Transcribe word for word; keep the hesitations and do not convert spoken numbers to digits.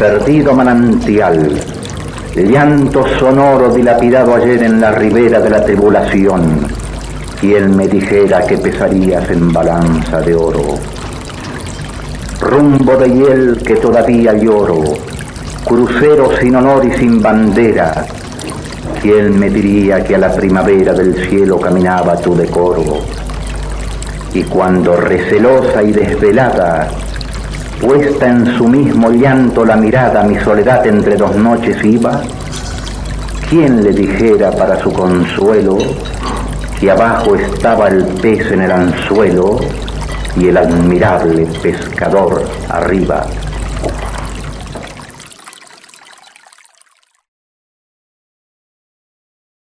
Perdido manantial, llanto sonoro dilapidado ayer en la ribera de la tribulación, ¿quién me dijera que pesarías en balanza de oro? Rumbo de hiel que todavía lloro, crucero sin honor y sin bandera, ¿quién me diría que a la primavera del cielo caminaba tu decoro? Y cuando recelosa y desvelada, puesta en su mismo llanto la mirada, mi soledad entre dos noches iba, ¿quién le dijera para su consuelo que abajo estaba el pez en el anzuelo y el admirable pescador arriba?